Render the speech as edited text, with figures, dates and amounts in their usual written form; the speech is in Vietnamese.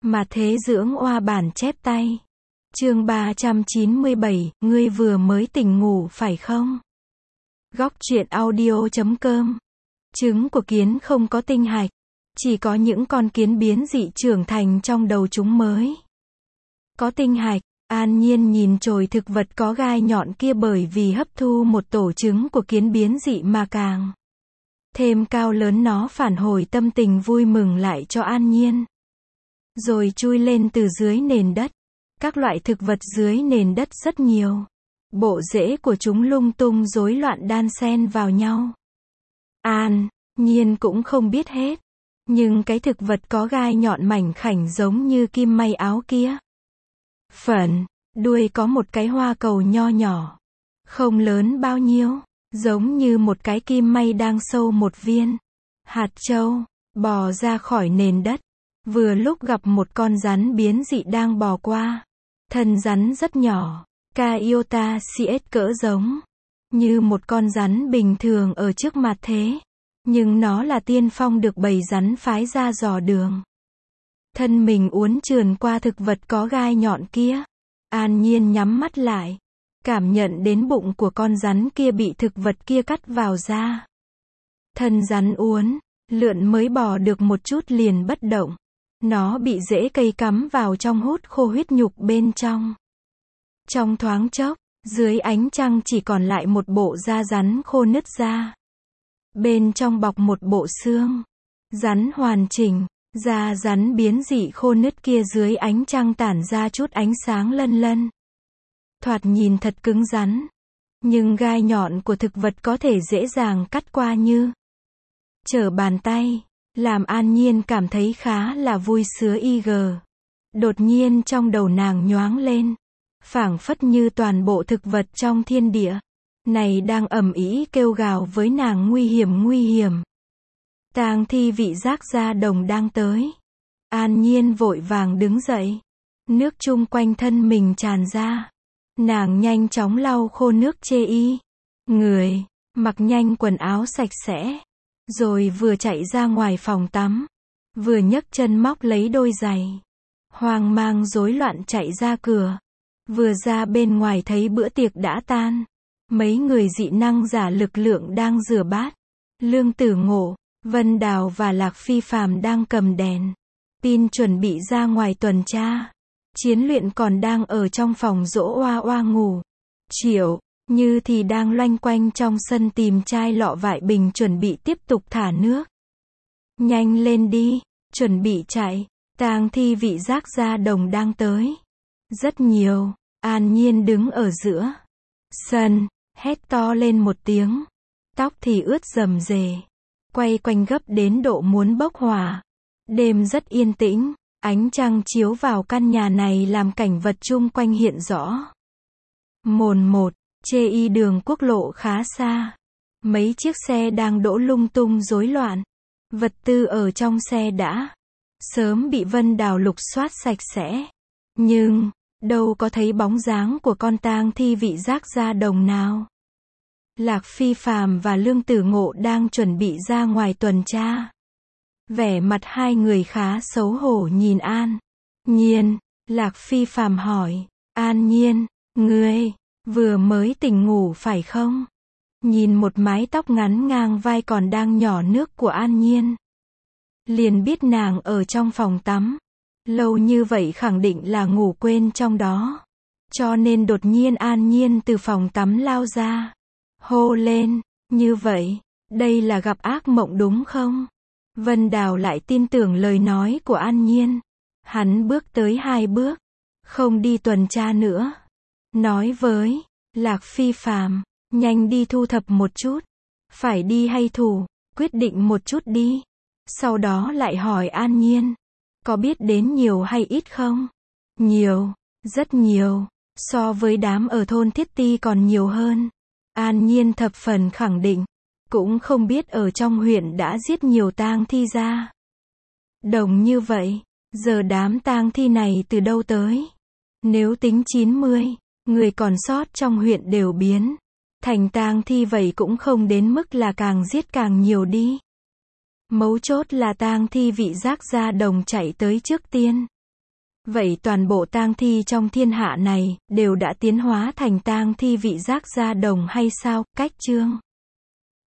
Mà thế dưỡng oa bản chép tay. Chương 397, ngươi vừa mới tỉnh ngủ phải không? Góc truyện audio.com. Trứng của kiến không có tinh hạch, chỉ có những con kiến biến dị trưởng thành trong đầu chúng mới có tinh hạch. An Nhiên nhìn chồi thực vật có gai nhọn kia, bởi vì hấp thu một tổ trứng của kiến biến dị mà càng thêm cao lớn, nó phản hồi tâm tình vui mừng lại cho An Nhiên. Rồi chui lên từ dưới nền đất. Các loại thực vật dưới nền đất rất nhiều. Bộ rễ của chúng lung tung rối loạn đan xen vào nhau. An Nhiên cũng không biết hết. Nhưng cái thực vật có gai nhọn mảnh khảnh giống như kim may áo kia, phần đuôi có một cái hoa cầu nho nhỏ, không lớn bao nhiêu, giống như một cái kim may đang sâu một viên hạt châu, bò ra khỏi nền đất. Vừa lúc gặp một con rắn biến dị đang bò qua. Thân rắn rất nhỏ, Caiota cs cỡ giống như một con rắn bình thường ở trước mặt thế. Nhưng nó là tiên phong được bầy rắn phái ra dò đường. Thân mình uốn trườn qua thực vật có gai nhọn kia. An Nhiên nhắm mắt lại, cảm nhận đến bụng của con rắn kia bị thực vật kia cắt vào da. Thân rắn uốn lượn mới bò được một chút liền bất động. Nó bị rễ cây cắm vào trong, hút khô huyết nhục bên trong. Trong thoáng chốc, dưới ánh trăng chỉ còn lại một bộ da rắn khô nứt ra. Bên trong bọc một bộ xương rắn hoàn chỉnh. Da rắn biến dị khô nứt kia dưới ánh trăng tản ra chút ánh sáng lân lân. Thoạt nhìn thật cứng rắn. Nhưng gai nhọn của thực vật có thể dễ dàng cắt qua như trở bàn tay. Làm An Nhiên cảm thấy khá là vui sướng IG. Đột nhiên trong đầu nàng nhoáng lên. Phảng phất như toàn bộ thực vật trong thiên địa này đang ầm ĩ kêu gào với nàng, nguy hiểm. Tang thi vị giác ra đồng đang tới. An Nhiên vội vàng đứng dậy. Nước chung quanh thân mình tràn ra. Nàng nhanh chóng lau khô nước chê y người, mặc nhanh quần áo sạch sẽ. Rồi vừa chạy ra ngoài phòng tắm, vừa nhấc chân móc lấy đôi giày. Hoang mang rối loạn chạy ra cửa. Vừa ra bên ngoài thấy bữa tiệc đã tan. Mấy người dị năng giả lực lượng đang rửa bát. Lương Tử Ngộ, Vân Đào và Lạc Phi Phàm đang cầm đèn pin chuẩn bị ra ngoài tuần tra. Chiến Luyện còn đang ở trong phòng dỗ oa oa ngủ. Triệu Như thì đang loanh quanh trong sân tìm chai lọ vại bình chuẩn bị tiếp tục thả nước. Nhanh lên đi, chuẩn bị chạy. Tang thi vị giác ra đồng đang tới. Rất nhiều. An Nhiên đứng ở giữa sân, hét to lên một tiếng. Tóc thì ướt rầm rề, quay quanh gấp đến độ muốn bốc hỏa. Đêm rất yên tĩnh, ánh trăng chiếu vào căn nhà này làm cảnh vật chung quanh hiện rõ mồn một. Chê y đường quốc lộ khá xa. Mấy chiếc xe đang đỗ lung tung rối loạn. Vật tư ở trong xe đã sớm bị Vân Đào lục soát sạch sẽ. Nhưng đâu có thấy bóng dáng của con tang thi vị giác ra đồng nào. Lạc Phi Phàm và Lương Tử Ngộ đang chuẩn bị ra ngoài tuần tra. Vẻ mặt hai người khá xấu hổ nhìn An Nhiên. Lạc Phi Phàm hỏi, An Nhiên, ngươi vừa mới tỉnh ngủ phải không? Nhìn một mái tóc ngắn ngang vai còn đang nhỏ nước của An Nhiên, liền biết nàng ở trong phòng tắm lâu như vậy khẳng định là ngủ quên trong đó. Cho nên đột nhiên An Nhiên từ phòng tắm lao ra, hô lên, như vậy, đây là gặp ác mộng đúng không? Vân Đào lại tin tưởng lời nói của An Nhiên. Hắn bước tới 2 bước, không đi tuần tra nữa. Nói với Lạc Phi Phàm, nhanh đi thu thập một chút. Phải đi hay thủ, quyết định một chút đi. Sau đó lại hỏi An Nhiên, có biết đến nhiều hay ít không? Nhiều, rất nhiều. So với đám ở thôn Thiết Ti còn nhiều hơn. An Nhiên thập phần khẳng định. Cũng không biết ở trong huyện đã giết nhiều tang thi ra đồng như vậy. Giờ đám tang thi này từ đâu tới? Nếu tính 90 người còn sót trong huyện đều biến thành tang thi, vậy cũng không đến mức là càng giết càng nhiều đi. Mấu chốt là tang thi vị giác ra đồng chạy tới trước tiên. Vậy toàn bộ tang thi trong thiên hạ này, đều đã tiến hóa thành tang thi vị giác da đồng hay sao? Cách chương